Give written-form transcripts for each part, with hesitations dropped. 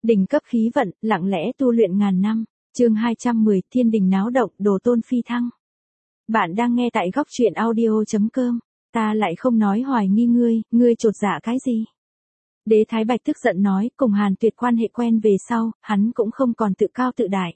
Đỉnh cấp khí vận, lặng lẽ tu luyện ngàn năm. Chương 210, thiên đình náo động, đồ tôn phi thăng. Bạn đang nghe tại góc truyện audio.com. Ta lại không nói hoài nghi ngươi chột dạ cái gì? Đế Thái Bạch tức giận nói, cùng Hàn Tuyệt quan hệ quen về sau, hắn cũng không còn tự cao tự đại.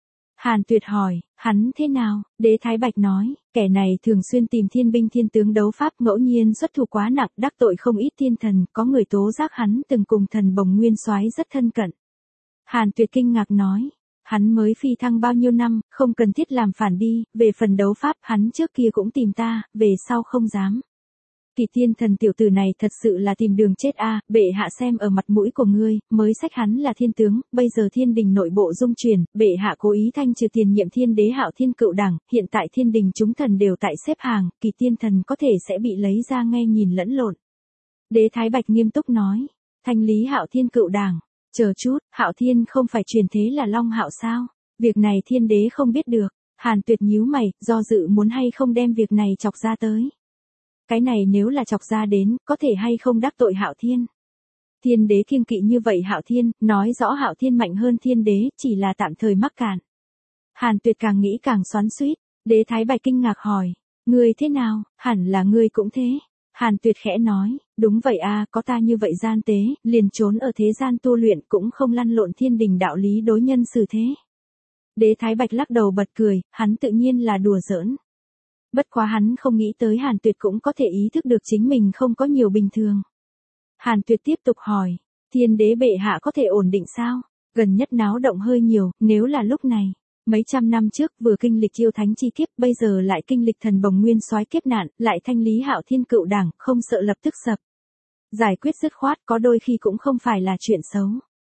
Hàn Tuyệt hỏi, hắn thế nào? Đế Thái Bạch nói, kẻ này thường xuyên tìm thiên binh thiên tướng đấu pháp, ngẫu nhiên xuất thủ quá nặng, đắc tội không ít thiên thần, có người tố giác hắn từng cùng thần Bồng Nguyên Soái rất thân cận. Hàn Tuyệt kinh ngạc nói, hắn mới phi thăng bao nhiêu năm, không cần thiết làm phản đi, về phần đấu pháp hắn trước kia cũng tìm ta, về sau không dám. Kỳ thiên thần tiểu tử này thật sự là tìm đường chết a, bệ hạ xem ở mặt mũi của ngươi, mới sách hắn là thiên tướng, bây giờ thiên đình nội bộ dung chuyển, bệ hạ cố ý thanh trừ tiền nhiệm thiên đế Hạo Thiên Cựu Đảng, hiện tại thiên đình chúng thần đều tại xếp hàng, kỳ thiên thần có thể sẽ bị lấy ra nghe nhìn lẫn lộn. Đế Thái Bạch nghiêm túc nói, thanh lý Hạo Thiên Cựu Đảng, chờ chút, Hạo Thiên không phải truyền thế là Long Hạo sao? Việc này thiên đế không biết được. Hàn Tuyệt nhíu mày, do dự muốn hay không đem việc này chọc ra tới. Cái này nếu là chọc ra đến, có thể hay không đắc tội Hạo Thiên. Thiên đế kiêng kỵ như vậy Hạo Thiên, nói rõ Hạo Thiên mạnh hơn thiên đế, chỉ là tạm thời mắc cạn. Hàn Tuyệt càng nghĩ càng xoắn xuýt. Đế Thái Bạch kinh ngạc hỏi, ngươi thế nào? Hẳn là ngươi cũng thế. Hàn Tuyệt khẽ nói, đúng vậy a, có ta như vậy gian tế, liền trốn ở thế gian tu luyện cũng không lăn lộn thiên đình đạo lý đối nhân xử thế. Đế Thái Bạch lắc đầu bật cười, hắn tự nhiên là đùa giỡn. Bất quá hắn không nghĩ tới Hàn Tuyệt cũng có thể ý thức được chính mình không có nhiều bình thường. Hàn Tuyệt tiếp tục hỏi, thiên đế bệ hạ có thể ổn định sao? Gần nhất náo động hơi nhiều, nếu là lúc này. Mấy trăm năm trước vừa kinh lịch yêu thánh chi kiếp, bây giờ lại kinh lịch thần Bồng Nguyên Soái kiếp nạn, lại thanh lý Hạo Thiên Cựu Đảng, không sợ lập tức sập. Giải quyết dứt khoát có đôi khi cũng không phải là chuyện xấu.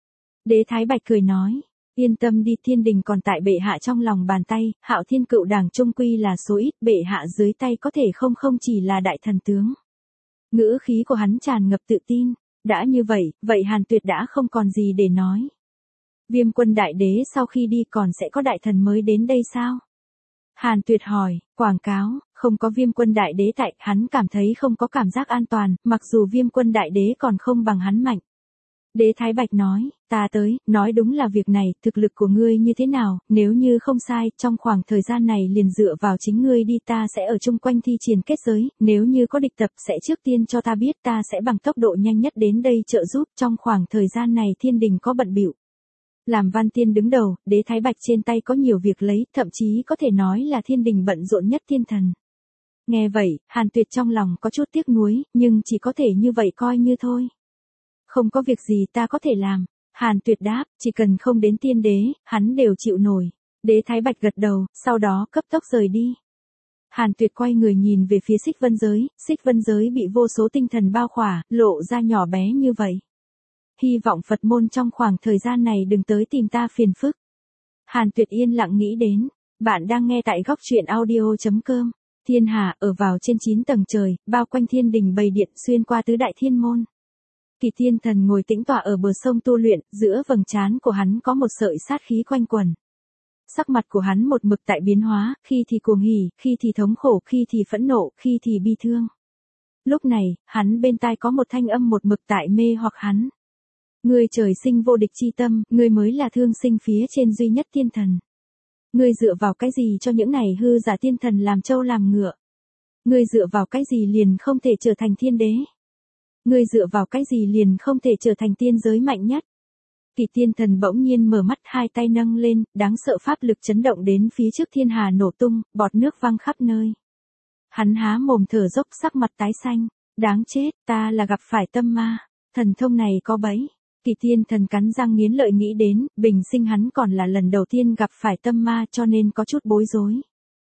Đế Thái Bạch cười nói, yên tâm đi, thiên đình còn tại bệ hạ trong lòng bàn tay, Hạo Thiên Cựu Đảng trung quy là số ít, bệ hạ dưới tay có thể không chỉ là đại thần tướng. Ngữ khí của hắn tràn ngập tự tin, đã như vậy Hàn Tuyệt đã không còn gì để nói. Viêm Quân Đại Đế sau khi đi còn sẽ có đại thần mới đến đây sao? Hàn Tuyệt hỏi, quảng cáo, không có Viêm Quân Đại Đế tại, hắn cảm thấy không có cảm giác an toàn, mặc dù Viêm Quân Đại Đế còn không bằng hắn mạnh. Đế Thái Bạch nói, ta tới, nói đúng là việc này, thực lực của ngươi như thế nào, nếu như không sai, trong khoảng thời gian này liền dựa vào chính ngươi đi, ta sẽ ở chung quanh thi triển kết giới, nếu như có địch tập sẽ trước tiên cho ta biết, ta sẽ bằng tốc độ nhanh nhất đến đây trợ giúp, trong khoảng thời gian này thiên đình có bận bịu. Làm Văn Tiên đứng đầu, Đế Thái Bạch trên tay có nhiều việc lấy, thậm chí có thể nói là thiên đình bận rộn nhất thiên thần. Nghe vậy, Hàn Tuyệt trong lòng có chút tiếc nuối, nhưng chỉ có thể như vậy coi như thôi. Không có việc gì ta có thể làm. Hàn Tuyệt đáp, chỉ cần không đến tiên đế, hắn đều chịu nổi. Đế Thái Bạch gật đầu, sau đó cấp tốc rời đi. Hàn Tuyệt quay người nhìn về phía Xích Vân giới bị vô số tinh thần bao khỏa, lộ ra nhỏ bé như vậy. Hy vọng Phật môn trong khoảng thời gian này đừng tới tìm ta phiền phức. Hàn Tuyệt yên lặng nghĩ đến, bạn đang nghe tại góc truyện audio.com. Thiên hà ở vào trên 9 tầng trời, bao quanh thiên đình bầy điện xuyên qua tứ đại thiên môn. Kỳ thiên thần ngồi tĩnh tọa ở bờ sông tu luyện, giữa vầng trán của hắn có một sợi sát khí quanh quẩn. Sắc mặt của hắn một mực tại biến hóa, khi thì cuồng hỉ, khi thì thống khổ, khi thì phẫn nộ, khi thì bi thương. Lúc này, hắn bên tai có một thanh âm một mực tại mê hoặc hắn. Ngươi trời sinh vô địch chi tâm, ngươi mới là thương sinh phía trên duy nhất thiên thần. Ngươi dựa vào cái gì cho những này hư giả thiên thần làm trâu làm ngựa? Ngươi dựa vào cái gì liền không thể trở thành thiên đế? Ngươi dựa vào cái gì liền không thể trở thành tiên giới mạnh nhất? Kỳ thiên thần bỗng nhiên mở mắt, hai tay nâng lên, đáng sợ pháp lực chấn động đến phía trước thiên hà nổ tung, bọt nước văng khắp nơi. Hắn há mồm thở dốc, sắc mặt tái xanh, đáng chết, ta là gặp phải tâm ma, thần thông này có bẫy. Kỳ thiên thần cắn răng nghiến lợi nghĩ đến, bình sinh hắn còn là lần đầu tiên gặp phải tâm ma cho nên có chút bối rối.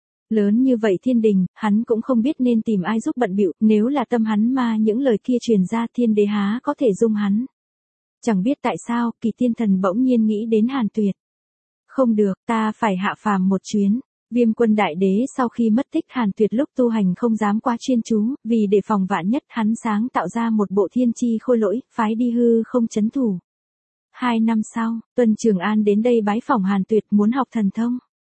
Lớn như vậy thiên đình, hắn cũng không biết nên tìm ai giúp bận bịu, nếu là tâm hắn ma những lời kia truyền ra thiên đế há có thể dung hắn. Chẳng biết tại sao, Kỳ thiên thần bỗng nhiên nghĩ đến Hàn Tuyệt. Không được, ta phải hạ phàm một chuyến. Viêm Quân Đại Đế sau khi mất tích Hàn Tuyệt lúc tu hành không dám quá chuyên chú, vì để phòng vạn nhất hắn sáng tạo ra một bộ thiên chi khôi lỗi, phái đi hư không chấn thủ. 2 năm sau, Tuân Trường An đến đây bái phỏng Hàn Tuyệt muốn học thần thông.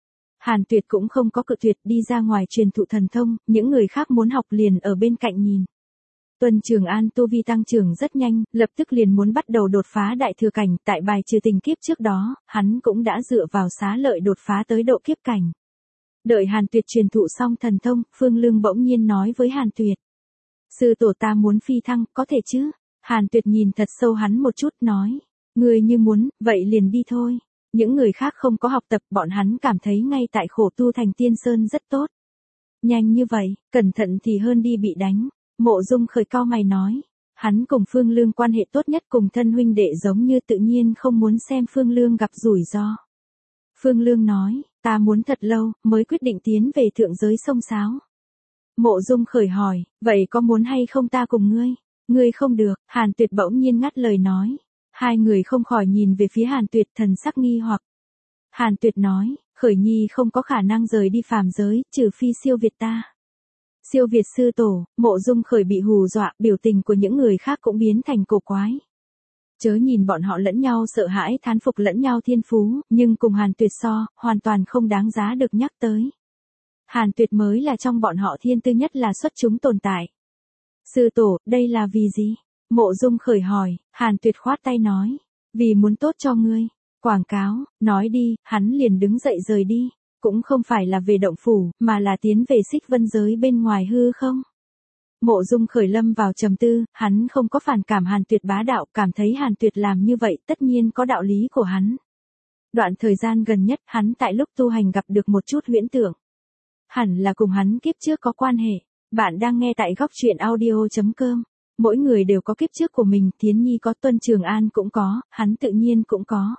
Hàn Tuyệt cũng không có cự tuyệt, đi ra ngoài truyền thụ thần thông, những người khác muốn học liền ở bên cạnh nhìn. Tuân Trường An tu vi tăng trưởng rất nhanh, lập tức liền muốn bắt đầu đột phá đại thừa cảnh, tại bài trừ tình kiếp trước đó, hắn cũng đã dựa vào xá lợi đột phá tới độ kiếp cảnh. Đợi Hàn Tuyệt truyền thụ xong thần thông, Phương Lương bỗng nhiên nói với Hàn Tuyệt. Sư tổ ta muốn phi thăng, có thể chứ? Hàn Tuyệt nhìn thật sâu hắn một chút nói. Ngươi như muốn, vậy liền đi thôi. Những người khác không có học tập, bọn hắn cảm thấy ngay tại khổ tu thành tiên sơn rất tốt. Nhanh như vậy, cẩn thận thì hơn đi bị đánh. Mộ Dung Khởi cau mày nói. Hắn cùng Phương Lương quan hệ tốt nhất, cùng thân huynh đệ giống như, tự nhiên không muốn xem Phương Lương gặp rủi ro. Phương Lương nói, ta muốn thật lâu, mới quyết định tiến về thượng giới sông Sáo. Mộ Dung Khởi hỏi, vậy có muốn hay không ta cùng ngươi? Ngươi không được, Hàn Tuyệt bỗng nhiên ngắt lời nói. Hai người không khỏi nhìn về phía Hàn Tuyệt, thần sắc nghi hoặc. Hàn Tuyệt nói, Khởi Nhi không có khả năng rời đi phàm giới, trừ phi siêu việt ta. Siêu việt sư tổ. Mộ Dung Khởi bị hù dọa, biểu tình của những người khác cũng biến thành cổ quái. Chớ nhìn bọn họ lẫn nhau sợ hãi, thán phục lẫn nhau thiên phú, nhưng cùng Hàn Tuyệt so, hoàn toàn không đáng giá được nhắc tới. Hàn Tuyệt mới là trong bọn họ thiên tư nhất, là xuất chúng tồn tại. Sư tổ, đây là vì gì? Mộ Dung Khởi hỏi. Hàn Tuyệt khoát tay nói. Vì muốn tốt cho ngươi. Quảng cáo, nói đi, hắn liền đứng dậy rời đi. Cũng không phải là về động phủ, mà là tiến về Xích Vân giới bên ngoài hư không. Mộ Dung Khởi lâm vào trầm tư, hắn không có phản cảm Hàn Tuyệt bá đạo, cảm thấy Hàn Tuyệt làm như vậy tất nhiên có đạo lý của hắn. Đoạn thời gian gần nhất, hắn tại lúc tu hành gặp được một chút huyễn tưởng. Hẳn là cùng hắn kiếp trước có quan hệ. Bạn đang nghe tại góc truyện audio.com. Mỗi người đều có kiếp trước của mình, Thiến Nhi có, Tuân Trường An cũng có, hắn tự nhiên cũng có.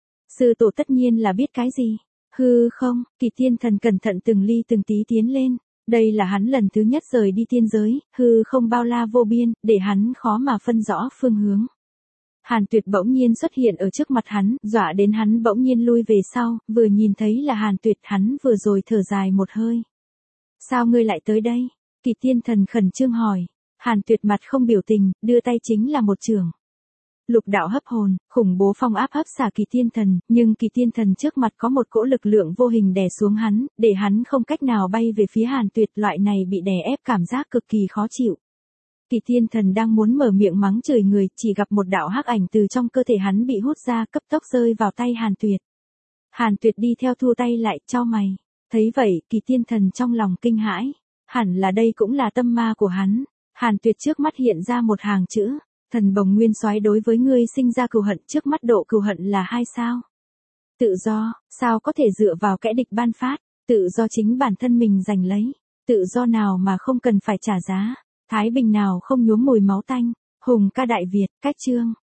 Sư tổ tất nhiên là biết cái gì? Hư không? Kỳ Thiên Thần cẩn thận từng ly từng tí tiến lên. Đây là hắn lần thứ nhất rời đi tiên giới, hư không bao la vô biên, để hắn khó mà phân rõ phương hướng. Hàn Tuyệt bỗng nhiên xuất hiện ở trước mặt hắn, dọa đến hắn bỗng nhiên lui về sau, vừa nhìn thấy là Hàn Tuyệt, hắn vừa rồi thở dài một hơi. Sao ngươi lại tới đây? Kỳ Thiên Thần khẩn trương hỏi. Hàn Tuyệt mặt không biểu tình, đưa tay chính là một chưởng. Lục đạo hấp hồn, khủng bố phong áp hấp xả Kỳ Thiên Thần, nhưng Kỳ Thiên Thần trước mặt có một cỗ lực lượng vô hình đè xuống hắn, để hắn không cách nào bay về phía Hàn Tuyệt, loại này bị đè ép cảm giác cực kỳ khó chịu. Kỳ Thiên Thần đang muốn mở miệng mắng chửi người, chỉ gặp một đạo hắc ảnh từ trong cơ thể hắn bị hút ra, cấp tốc rơi vào tay Hàn Tuyệt. Hàn Tuyệt đi theo thu tay lại, chau mày. Thấy vậy, Kỳ Thiên Thần trong lòng kinh hãi. Hẳn là đây cũng là tâm ma của hắn. Hàn Tuyệt trước mắt hiện ra một hàng chữ. Thần bồng nguyên soái đối với ngươi sinh ra cừu hận, trước mắt độ cừu hận là 2 sao. Tự do, sao có thể dựa vào kẻ địch ban phát, tự do chính bản thân mình giành lấy. Tự do nào mà không cần phải trả giá, thái bình nào không nhuốm mùi máu tanh. Hùng ca Đại Việt, cách chương.